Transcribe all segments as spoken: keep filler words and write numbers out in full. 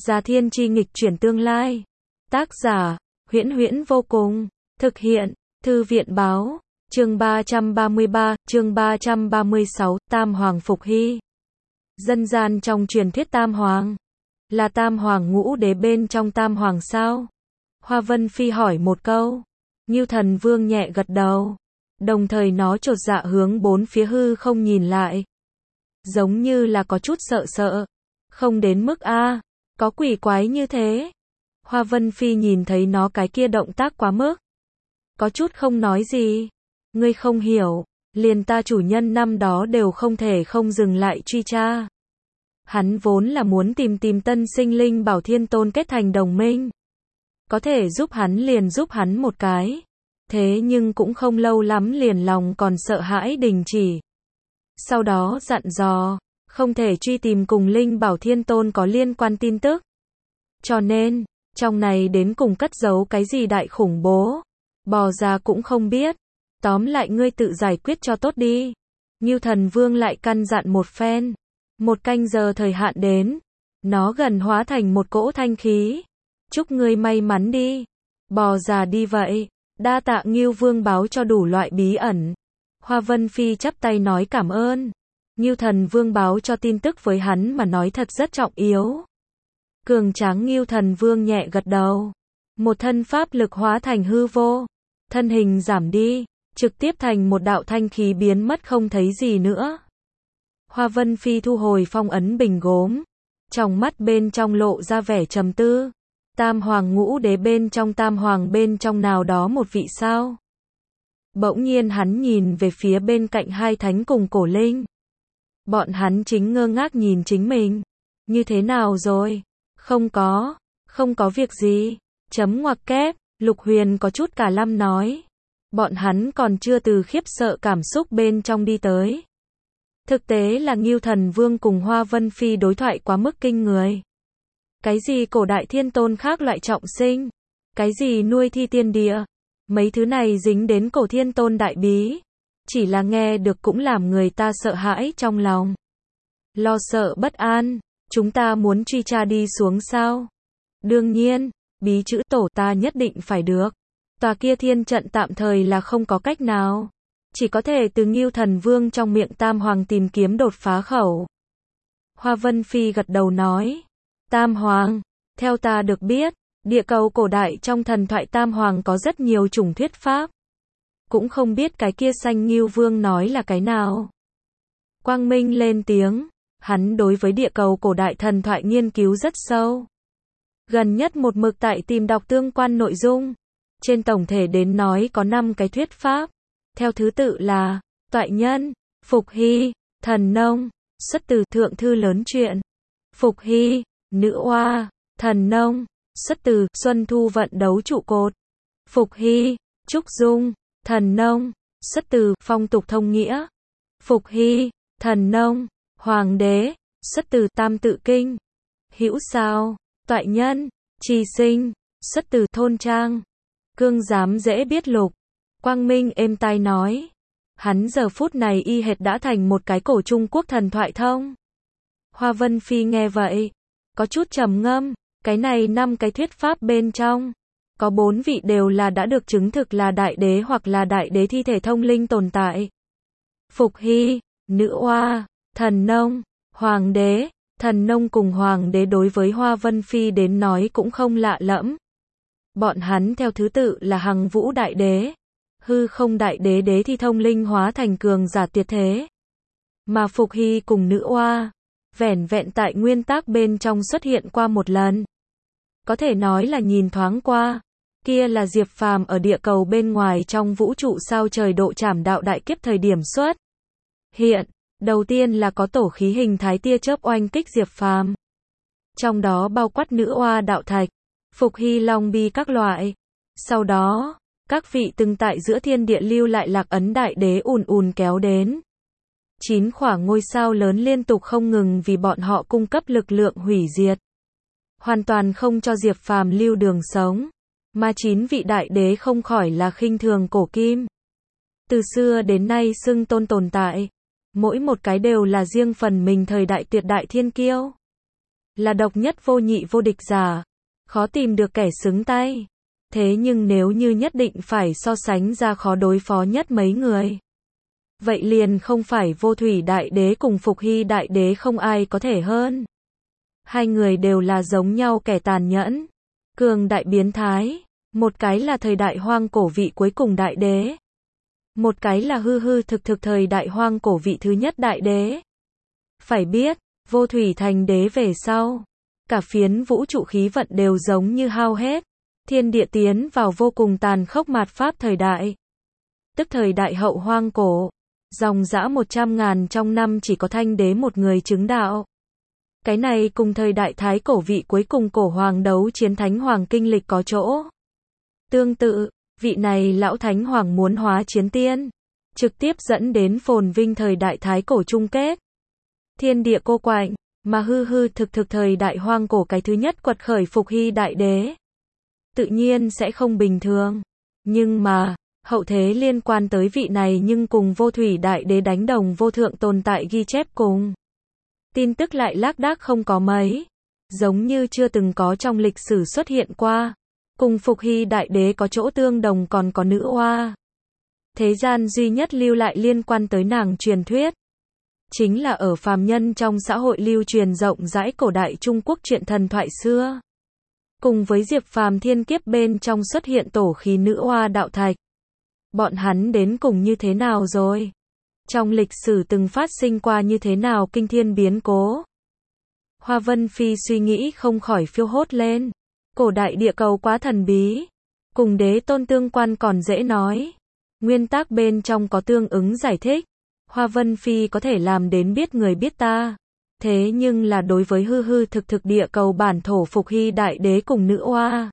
Già Thiên Chi nghịch chuyển tương lai. Tác giả, Huyễn Huyễn vô cùng. Thực hiện, Thư viện báo. Chương ba trăm ba mươi ba, chương ba trăm ba mươi sáu, Tam Hoàng phục hy. Dân gian trong truyền thuyết Tam Hoàng. Là Tam Hoàng ngũ đế bên trong Tam Hoàng sao? Hoa Vân Phi hỏi một câu. Ngưu Thần Vương nhẹ gật đầu. Đồng thời nó chột dạ hướng bốn phía hư không nhìn lại. Giống như là có chút sợ sợ. Không đến mức a, có quỷ quái như thế. Hoa Vân Phi nhìn thấy nó cái kia động tác quá mức. Có chút không nói gì. Ngươi không hiểu, liền ta chủ nhân năm đó đều không thể không dừng lại truy tra. Hắn vốn là muốn tìm tìm tân sinh linh Bảo Thiên Tôn kết thành đồng minh. Có thể giúp hắn liền giúp hắn một cái. Thế nhưng cũng không lâu lắm liền lòng còn sợ hãi đình chỉ. Sau đó dặn dò, không thể truy tìm cùng linh Bảo Thiên Tôn có liên quan tin tức. Cho nên, trong này đến cùng cất giấu cái gì đại khủng bố. Bò ra cũng không biết. Tóm lại ngươi tự giải quyết cho tốt đi. Ngưu Thần Vương lại căn dặn một phen. Một canh giờ thời hạn đến. Nó gần hóa thành một cỗ thanh khí. Chúc ngươi may mắn đi. Bò già đi vậy. Đa tạ Ngưu Vương báo cho đủ loại bí ẩn. Hoa Vân Phi chắp tay nói cảm ơn. Ngưu Thần Vương báo cho tin tức với hắn mà nói thật rất trọng yếu. Cường tráng Ngưu Thần Vương nhẹ gật đầu. Một thân pháp lực hóa thành hư vô. Thân hình giảm đi. Trực tiếp thành một đạo thanh khí biến mất không thấy gì nữa. Hoa Vân Phi thu hồi phong ấn bình gốm. Trong mắt bên trong lộ ra vẻ trầm tư. Tam Hoàng ngũ đế bên trong Tam Hoàng bên trong nào đó một vị sao? Bỗng nhiên hắn nhìn về phía bên cạnh hai thánh cùng cổ linh. Bọn hắn chính ngơ ngác nhìn chính mình. Như thế nào rồi? Không có, không có việc gì. Chấm ngoặc kép, Lục Huyền có chút cả lăm nói. Bọn hắn còn chưa từ khiếp sợ cảm xúc bên trong đi tới. Thực tế là Ngưu Thần Vương cùng Hoa Vân Phi đối thoại quá mức kinh người. Cái gì cổ đại thiên tôn khác loại trọng sinh, cái gì nuôi thi tiên địa, mấy thứ này dính đến cổ thiên tôn đại bí. Chỉ là nghe được cũng làm người ta sợ hãi trong lòng. Lo sợ bất an, chúng ta muốn truy tra đi xuống sao? Đương nhiên, bí chữ tổ ta nhất định phải được. Tòa kia thiên trận tạm thời là không có cách nào. Chỉ có thể từ Ngưu Thần Vương trong miệng Tam Hoàng tìm kiếm đột phá khẩu. Hoa Vân Phi gật đầu nói. Tam Hoàng, theo ta được biết, địa cầu cổ đại trong thần thoại Tam Hoàng có rất nhiều chủng thuyết pháp. Cũng không biết cái kia xanh Ngưu Vương nói là cái nào. Quang Minh lên tiếng, hắn đối với địa cầu cổ đại thần thoại nghiên cứu rất sâu. Gần nhất một mực tại tìm đọc tương quan nội dung. Trên tổng thể đến nói có năm cái thuyết pháp. Theo thứ tự là, Toại Nhân, Phục Hy, Thần Nông, xuất từ Thượng Thư Lớn Truyện. Phục Hy, Nữ Oa, Thần Nông, xuất từ Xuân Thu Vận Đấu Trụ Cột. Phục Hy, Trúc Dung, Thần Nông, xuất từ Phong Tục Thông Nghĩa. Phục Hy, Thần Nông, Hoàng Đế, xuất từ Tam Tự Kinh. Hữu Sao, Toại Nhân, Trì Sinh, xuất từ Thôn Trang. Cương Giám Dễ Biết Lục. Quang Minh êm tai nói. Hắn giờ phút này y hệt đã thành một cái cổ Trung Quốc thần thoại thông. Hoa Vân Phi nghe vậy. Có chút trầm ngâm. Cái này năm cái thuyết pháp bên trong. Có bốn vị đều là đã được chứng thực là đại đế hoặc là đại đế thi thể thông linh tồn tại. Phục Hy, Nữ Oa, Thần Nông, Hoàng Đế. Thần Nông cùng Hoàng Đế đối với Hoa Vân Phi đến nói cũng không lạ lẫm. Bọn hắn theo thứ tự là Hằng Vũ Đại Đế, Hư Không Đại Đế đế thi thông linh hóa thành cường giả tuyệt thế. Mà Phục Hy cùng Nữ Oa, vẻn vẹn tại nguyên tác bên trong xuất hiện qua một lần. Có thể nói là nhìn thoáng qua, kia là Diệp Phàm ở địa cầu bên ngoài trong vũ trụ sao trời độ trảm đạo đại kiếp thời điểm xuất hiện. Đầu tiên là có tổ khí hình thái tia chớp oanh kích Diệp Phàm. Trong đó bao quát Nữ Oa đạo thạch, Phục Hy long bi các loại. Sau đó, các vị từng tại giữa thiên địa lưu lại lạc ấn đại đế ùn ùn kéo đến. Chín khỏa ngôi sao lớn liên tục không ngừng vì bọn họ cung cấp lực lượng hủy diệt. Hoàn toàn không cho Diệp Phàm lưu đường sống. Mà chín vị đại đế không khỏi là khinh thường cổ kim. Từ xưa đến nay xưng tôn tồn tại. Mỗi một cái đều là riêng phần mình thời đại tuyệt đại thiên kiêu. là độc nhất vô nhị vô địch giả, khó tìm được kẻ xứng tay. Thế nhưng nếu như nhất định phải so sánh ra khó đối phó nhất mấy người, vậy liền không phải Vô Thủy Đại Đế cùng Phục Hy Đại Đế không ai có thể hơn. Hai người đều là giống nhau kẻ tàn nhẫn, cường đại biến thái, một cái là thời đại hoang cổ vị cuối cùng đại đế, một cái là hư hư thực thực thời đại hoang cổ vị thứ nhất đại đế. Phải biết, Vô Thủy thành đế về sau, cả phiến vũ trụ khí vận đều giống như hao hết, thiên địa tiến vào vô cùng tàn khốc mạt pháp thời đại, tức thời đại hậu hoang cổ, dòng dã một trăm ngàn trong năm chỉ có thanh đế một người chứng đạo. Cái này cùng thời đại thái cổ vị cuối cùng cổ hoàng đấu chiến thánh hoàng kinh lịch có chỗ tương tự, vị này lão thánh hoàng muốn hóa chiến tiên, trực tiếp dẫn đến phồn vinh thời đại thái cổ chung kết. Thiên địa cô quạnh, mà hư hư thực thực thời đại hoang cổ cái thứ nhất quật khởi Phục Hy đại đế, tự nhiên sẽ không bình thường. Nhưng mà, hậu thế liên quan tới vị này nhưng cùng Vô Thủy đại đế đánh đồng vô thượng tồn tại ghi chép cùng tin tức lại lác đác không có mấy, giống như chưa từng có trong lịch sử xuất hiện qua. Cùng Phục Hy đại đế có chỗ tương đồng còn có nữ oa. Thế gian duy nhất lưu lại liên quan tới nàng truyền thuyết, chính là ở phàm nhân trong xã hội lưu truyền rộng rãi cổ đại Trung Quốc truyện thần thoại xưa. Cùng với Diệp Phàm thiên kiếp bên trong xuất hiện tổ khí nữ oa đạo thạch. Bọn hắn đến cùng như thế nào rồi? Trong lịch sử từng phát sinh qua như thế nào kinh thiên biến cố? Hoa Vân Phi suy nghĩ không khỏi phiêu hốt lên. Cổ đại địa cầu quá thần bí, cùng đế tôn tương quan còn dễ nói. Nguyên tắc bên trong có tương ứng giải thích. Hoa Vân Phi có thể làm đến biết người biết ta. Thế nhưng là đối với hư hư thực thực địa cầu bản thổ Phục Hy đại đế cùng nữ oa,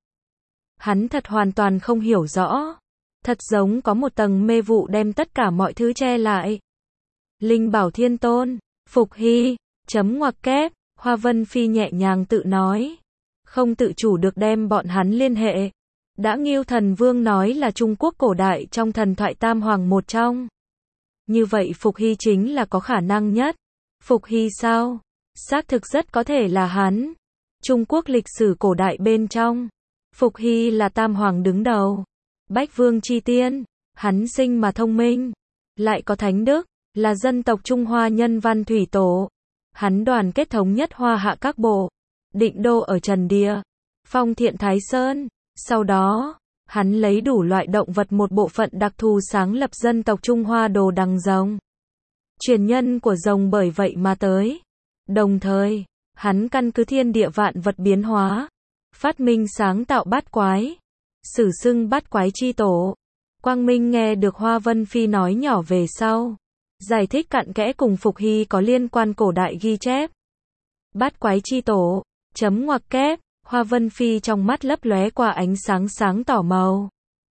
hắn thật hoàn toàn không hiểu rõ. Thật giống có một tầng mê vụ đem tất cả mọi thứ che lại. Linh Bảo Thiên Tôn, Phục Hy, chấm ngoặc kép, Hoa Vân Phi nhẹ nhàng tự nói. Không tự chủ được đem bọn hắn liên hệ. Đã Ngưu Thần Vương nói là Trung Quốc cổ đại trong thần thoại tam hoàng một trong. Như vậy Phục Hy chính là có khả năng nhất. Phục Hy sao? Xác thực rất có thể là hắn. Trung Quốc lịch sử cổ đại bên trong, Phục Hy là tam hoàng đứng đầu. Bách Vương chi tiên, hắn sinh mà thông minh, lại có thánh đức, là dân tộc Trung Hoa nhân văn thủy tổ. Hắn đoàn kết thống nhất Hoa Hạ các bộ, định đô ở Trần Địa, phong thiện Thái Sơn. Sau đó, hắn lấy đủ loại động vật một bộ phận đặc thù sáng lập dân tộc Trung Hoa đồ đằng rồng. Truyền nhân của rồng bởi vậy mà tới. Đồng thời, hắn căn cứ thiên địa vạn vật biến hóa, phát minh sáng tạo bát quái, sử xưng bát quái chi tổ. Quang Minh nghe được Hoa Vân Phi nói nhỏ về sau, giải thích cặn kẽ cùng Phục Hy có liên quan cổ đại ghi chép. Bát quái chi tổ, chấm ngoặc kép, Hoa Vân Phi trong mắt lấp lóe qua ánh sáng sáng tỏ màu.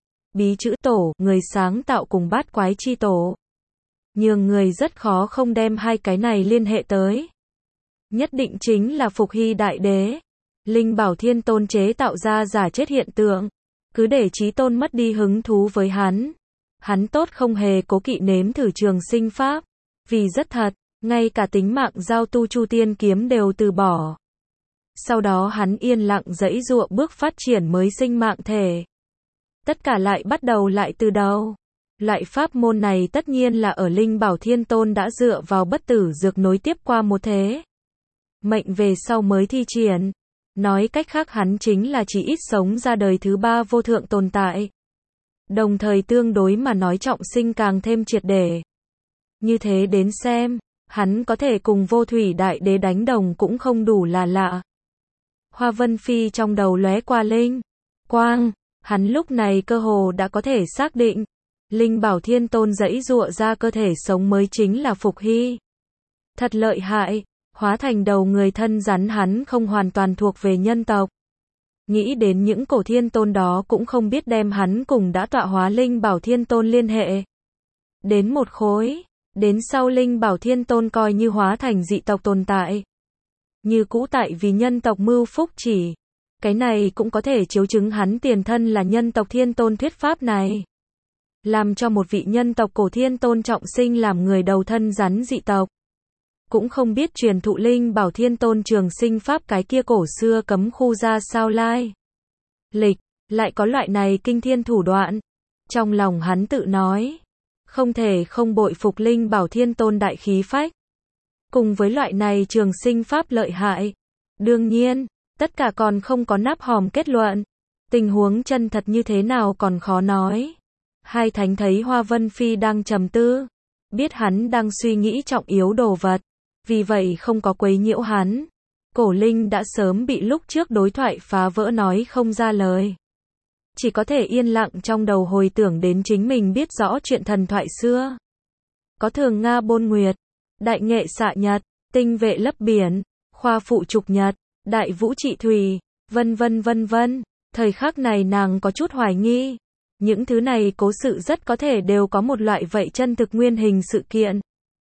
Bí chữ tổ, người sáng tạo cùng bát quái chi tổ. Nhưng người rất khó không đem hai cái này liên hệ tới. Nhất định chính là Phục Hy đại đế. Linh Bảo Thiên Tôn chế tạo ra giả chết hiện tượng. Cứ để Chí Tôn mất đi hứng thú với hắn. Hắn tốt không hề cố kỵ nếm thử trường sinh pháp. Vì rất thật, ngay cả tính mạng giao tu chu tiên kiếm đều từ bỏ. Sau đó hắn yên lặng giãy giụa bước phát triển mới sinh mạng thể. Tất cả lại bắt đầu lại từ đầu. Loại pháp môn này tất nhiên là ở Linh Bảo Thiên Tôn đã dựa vào bất tử dược nối tiếp qua một thế mệnh về sau mới thi triển. Nói cách khác hắn chính là chỉ ít sống ra đời thứ ba vô thượng tồn tại. Đồng thời tương đối mà nói trọng sinh càng thêm triệt để. Như thế đến xem, hắn có thể cùng Vô Thủy đại đế đánh đồng cũng không đủ là lạ. Hoa Vân Phi trong đầu lóe qua linh quang, hắn lúc này cơ hồ đã có thể xác định, Linh Bảo Thiên Tôn giãy giụa ra cơ thể sống mới chính là Phục Hy. Thật lợi hại, hóa thành đầu người thân rắn hắn không hoàn toàn thuộc về nhân tộc. Nghĩ đến những cổ thiên tôn đó cũng không biết đem hắn cùng đã tọa hóa Linh Bảo Thiên Tôn liên hệ đến một khối. Đến sau Linh Bảo Thiên Tôn coi như hóa thành dị tộc tồn tại, như cũ tại vì nhân tộc mưu phúc chỉ. Cái này cũng có thể chiếu chứng hắn tiền thân là nhân tộc Thiên Tôn thuyết pháp này. Làm cho một vị nhân tộc cổ thiên tôn trọng sinh làm người đầu thân rắn dị tộc. cũng không biết truyền thụ linh bảo thiên tôn trường sinh pháp cái kia cổ xưa cấm khu ra sao lai. Lịch, lại có loại này kinh thiên thủ đoạn. Trong lòng hắn tự nói, không thể không bội phục linh bảo thiên tôn đại khí phách. Cùng với loại này trường sinh pháp lợi hại. Đương nhiên, tất cả còn không có nắp hòm kết luận. Tình huống chân thật như thế nào còn khó nói. Hai thánh thấy Hoa Vân Phi đang trầm tư, biết hắn đang suy nghĩ trọng yếu đồ vật, vì vậy không có quấy nhiễu hắn. Cổ linh đã sớm bị lúc trước đối thoại phá vỡ nói không ra lời. Chỉ có thể yên lặng trong đầu hồi tưởng đến chính mình biết rõ chuyện thần thoại xưa. Có thường Nga bôn nguyệt, đại nghệ xạ nhật, tinh vệ lấp biển, khoa phụ trục nhật, đại vũ trị thủy, vân vân vân vân. Thời khắc này nàng có chút hoài nghi. Những thứ này cố sự rất có thể đều có một loại vậy chân thực nguyên hình sự kiện.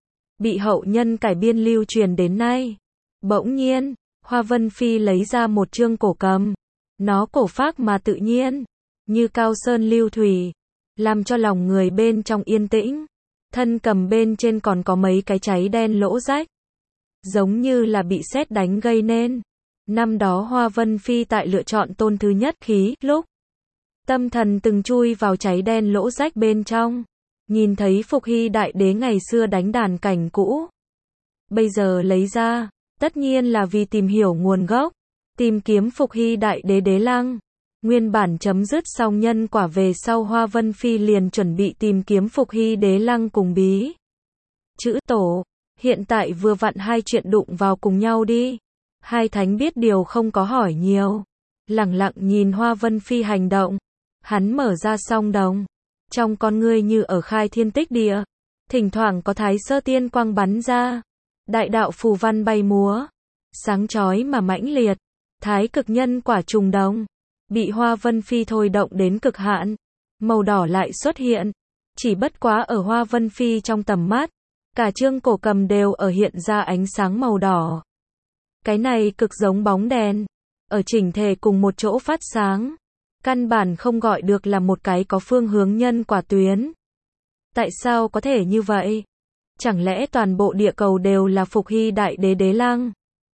Bị hậu nhân cải biên lưu truyền đến nay. Bỗng nhiên, Hoa Vân Phi lấy ra một chương cổ cầm. Nó cổ phác mà tự nhiên, như cao sơn lưu thủy, làm cho lòng người bên trong yên tĩnh. Thân cầm bên trên còn có mấy cái cháy đen lỗ rách, giống như là bị sét đánh gây nên. Năm đó Hoa Vân Phi tại lựa chọn tôn thứ nhất khí, lúc tâm thần từng chui vào cháy đen lỗ rách bên trong, nhìn thấy Phục Hy đại đế ngày xưa đánh đàn cảnh cũ. Bây giờ lấy ra, tất nhiên là vì tìm hiểu nguồn gốc, tìm kiếm Phục Hy đại đế đế lăng. Nguyên bản chấm dứt xong nhân quả về sau Hoa Vân Phi liền chuẩn bị tìm kiếm Phục Hy đế lăng cùng bí chữ tổ. Hiện tại vừa vặn hai chuyện đụng vào cùng nhau đi. Hai thánh biết điều không có hỏi nhiều, lặng lặng nhìn Hoa Vân Phi hành động. Hắn mở ra song đồng, trong con ngươi như ở khai thiên tích địa, thỉnh thoảng có thái sơ tiên quang bắn ra, đại đạo phù văn bay múa, sáng chói mà mãnh liệt. Thái cực nhân quả trùng đồng, bị Hoa Vân Phi thôi động đến cực hạn, màu đỏ lại xuất hiện. Chỉ bất quá ở Hoa Vân Phi trong tầm mắt, cả chương cổ cầm đều ở hiện ra ánh sáng màu đỏ. Cái này cực giống bóng đèn, ở chỉnh thể cùng một chỗ phát sáng. Căn bản không gọi được là một cái có phương hướng nhân quả tuyến. Tại sao có thể như vậy? Chẳng lẽ toàn bộ địa cầu đều là Phục Hy đại đế đế lăng?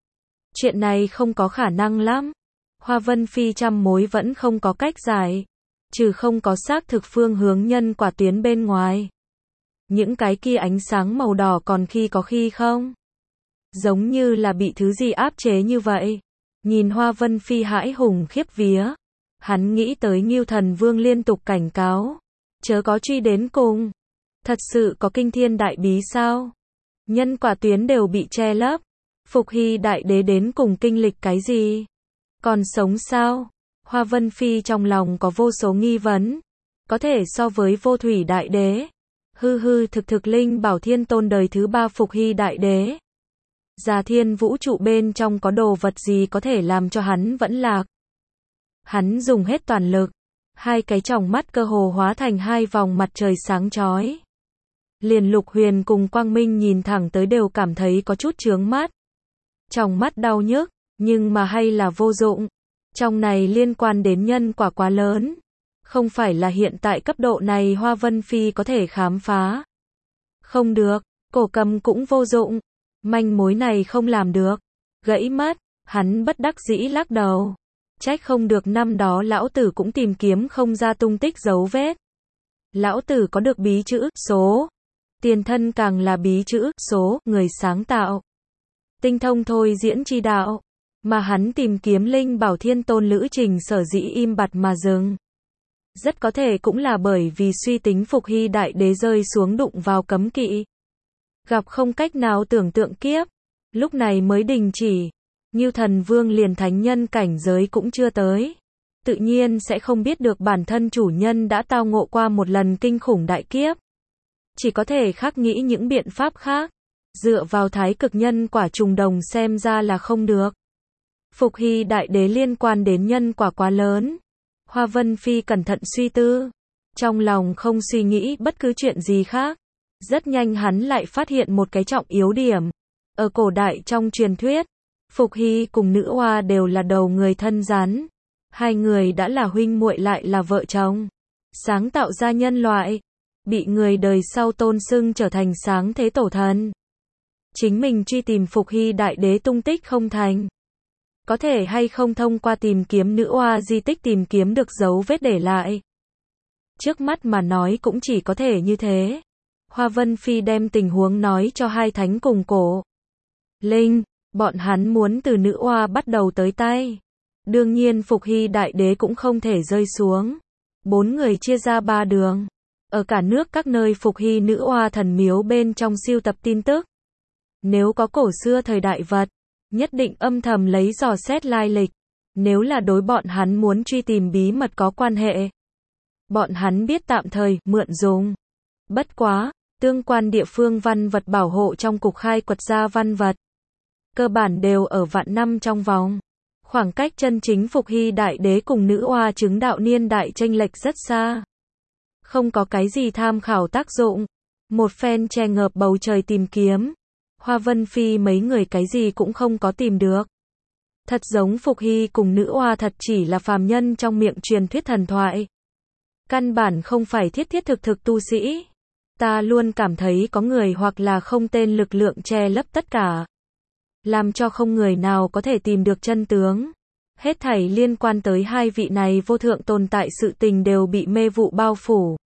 Chuyện này không có khả năng lắm. Hoa Vân Phi trăm mối vẫn không có cách giải, trừ không có xác thực phương hướng nhân quả tuyến bên ngoài. Những cái kia ánh sáng màu đỏ còn khi có khi không. Giống như là bị thứ gì áp chế như vậy. Nhìn Hoa Vân Phi hãi hùng khiếp vía. Hắn nghĩ tới Ngưu Thần Vương liên tục cảnh cáo. Chớ có truy đến cùng. Thật sự có kinh thiên đại bí sao? Nhân quả tuyến đều bị che lấp. Phục Hy đại đế đến cùng kinh lịch cái gì? Còn sống sao? Hoa Vân Phi trong lòng có vô số nghi vấn. Có thể so với vô thủy đại đế. Hư hư thực thực linh bảo thiên tôn đời thứ ba Phục Hy đại đế. Già thiên vũ trụ bên trong có đồ vật gì có thể làm cho hắn vẫn lạc. Hắn dùng hết toàn lực. Hai cái tròng mắt cơ hồ hóa thành hai vòng mặt trời sáng chói. Liền Lục Huyền cùng Quang Minh nhìn thẳng tới đều cảm thấy có chút chướng mắt. Tròng mắt đau nhức, nhưng mà hay là vô dụng. Trong này liên quan đến nhân quả quá lớn. Không phải là hiện tại cấp độ này Hoa Vân Phi có thể khám phá. Không được, cổ cầm cũng vô dụng. Manh mối này không làm được. Gãy mất, hắn bất đắc dĩ lắc đầu. Trách không được năm đó lão tử cũng tìm kiếm không ra tung tích dấu vết. Lão tử có được bí chữ số. Tiền thân càng là bí chữ số, người sáng tạo. Tinh thông thôi diễn chi đạo. Mà hắn tìm kiếm linh bảo thiên tôn lữ trình sở dĩ im bặt mà dừng. Rất có thể cũng là bởi vì suy tính Phục Hy đại đế rơi xuống đụng vào cấm kỵ. Gặp không cách nào tưởng tượng kiếp. Lúc này mới đình chỉ. Ngưu Thần Vương liền thánh nhân cảnh giới cũng chưa tới. Tự nhiên sẽ không biết được bản thân chủ nhân đã tao ngộ qua một lần kinh khủng đại kiếp. Chỉ có thể khắc nghĩ những biện pháp khác. Dựa vào thái cực nhân quả trùng đồng xem ra là không được. Phục Hy đại đế liên quan đến nhân quả quá lớn. Hoa Vân Phi cẩn thận suy tư. Trong lòng không suy nghĩ bất cứ chuyện gì khác. Rất nhanh hắn lại phát hiện một cái trọng yếu điểm. Ở cổ đại trong truyền thuyết, Phục Hy cùng nữ hoa đều là đầu người thân rắn. Hai người đã là huynh muội lại là vợ chồng. Sáng tạo ra nhân loại. Bị người đời sau tôn xưng trở thành sáng thế tổ thần. chính mình truy tìm Phục Hy đại đế tung tích không thành. Có thể hay không thông qua tìm kiếm nữ oa di tích tìm kiếm được dấu vết để lại. Trước mắt mà nói cũng chỉ có thể như thế. Hoa Vân Phi đem tình huống nói cho hai thánh cùng Cổ Linh, bọn hắn muốn từ nữ oa bắt đầu tới tay. Đương nhiên Phục Hy đại đế cũng không thể rơi xuống. Bốn người chia ra ba đường. Ở cả nước các nơi Phục Hy nữ oa thần miếu bên trong siêu tập tin tức. Nếu có cổ xưa thời đại vật, nhất định âm thầm lấy dò xét lai lịch. Nếu là đối bọn hắn muốn truy tìm bí mật có quan hệ, bọn hắn biết tạm thời mượn dùng. Bất quá, tương quan địa phương văn vật bảo hộ trong cục khai quật ra văn vật, cơ bản đều ở vạn năm trong vòng. Khoảng cách chân chính Phục Hy đại đế cùng nữ oa chứng đạo niên đại chênh lệch rất xa. Không có cái gì tham khảo tác dụng. Một phen che ngợp bầu trời tìm kiếm. Hoa Vân Phi mấy người cái gì cũng không có tìm được. Thật giống Phục Hy cùng nữ oa thật chỉ là phàm nhân trong miệng truyền thuyết thần thoại. Căn bản không phải thiết thiết thực thực tu sĩ. Ta luôn cảm thấy có người hoặc là không tên lực lượng che lấp tất cả, làm cho không người nào có thể tìm được chân tướng. Hết thảy liên quan tới hai vị này vô thượng tồn tại sự tình đều bị mê vụ bao phủ.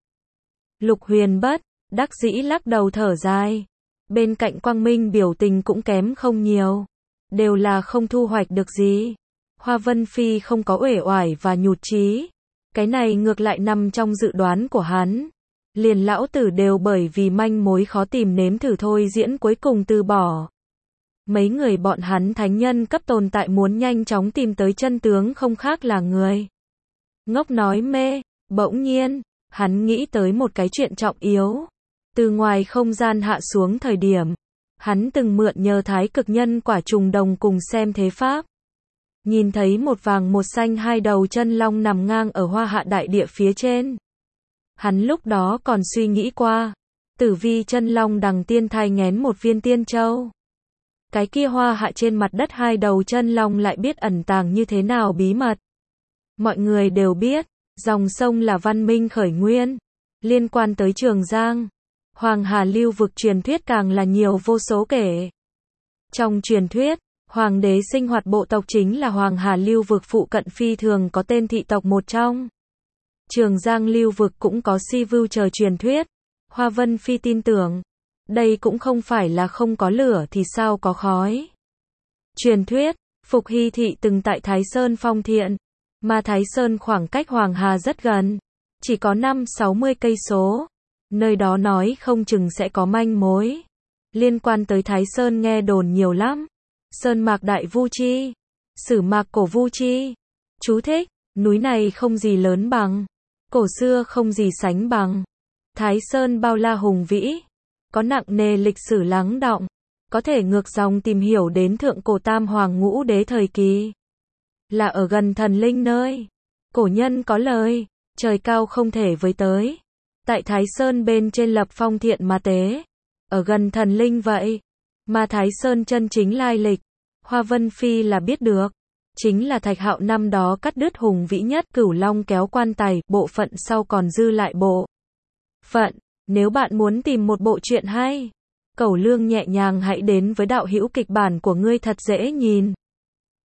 Lục Huyền bất đắc dĩ lắc đầu thở dài. Bên cạnh Quang Minh biểu tình cũng kém không nhiều. Đều là không thu hoạch được gì. Hoa Vân Phi không có uể oải và nhụt chí. Cái này ngược lại nằm trong dự đoán của hắn. Liền lão tử đều bởi vì manh mối khó tìm nếm thử thôi diễn cuối cùng từ bỏ. Mấy người bọn hắn thánh nhân cấp tồn tại muốn nhanh chóng tìm tới chân tướng không khác là người ngốc nói mê. Bỗng nhiên, hắn nghĩ tới một cái chuyện trọng yếu. Từ ngoài không gian hạ xuống thời điểm, hắn từng mượn nhờ thái cực nhân quả trùng đồng cùng xem thế pháp. Nhìn thấy một vàng một xanh hai đầu chân long nằm ngang ở hoa hạ đại địa phía trên. Hắn lúc đó còn suy nghĩ qua, tử vi chân long đằng tiên thai nghén một viên tiên châu. Cái kia hoa hạ trên mặt đất hai đầu chân long lại biết ẩn tàng như thế nào bí mật. Mọi người đều biết, dòng sông là văn minh khởi nguyên. Liên quan tới Trường Giang, Hoàng Hà lưu vực truyền thuyết càng là nhiều vô số kể. Trong truyền thuyết, Hoàng đế sinh hoạt bộ tộc chính là Hoàng Hà lưu vực phụ cận phi thường có tên thị tộc một trong. Trường Giang lưu vực cũng có si vưu chờ truyền thuyết. Hoa Vân Phi tin tưởng, đây cũng không phải là không có lửa thì sao có khói. Truyền thuyết, Phục Hy thị từng tại Thái Sơn phong thiện, mà Thái Sơn khoảng cách Hoàng Hà rất gần, chỉ có năm sáu mươi cây số. Nơi đó nói không chừng sẽ có manh mối. Liên quan tới Thái Sơn nghe đồn nhiều lắm. Sơn mạc đại vu chi, sử mạc cổ vu chi. Chú thích, núi này không gì lớn bằng, cổ xưa không gì sánh bằng. Thái Sơn bao la hùng vĩ, có nặng nề lịch sử lắng đọng, có thể ngược dòng tìm hiểu đến thượng cổ tam hoàng ngũ đế thời kỳ. Là ở gần thần linh nơi. Cổ nhân có lời, trời cao không thể với tới. Tại Thái Sơn bên trên lập phong thiện ma tế. Ở gần thần linh vậy. Mà Thái Sơn chân chính lai lịch, Hoa Vân Phi là biết được. Chính là Thạch Hạo năm đó cắt đứt hùng vĩ nhất Cửu Long kéo quan tài, bộ phận sau còn dư lại bộ phận. Nếu bạn muốn tìm một bộ truyện hay, Cẩu Lương nhẹ nhàng hãy đến với đạo hữu kịch bản của ngươi thật dễ nhìn.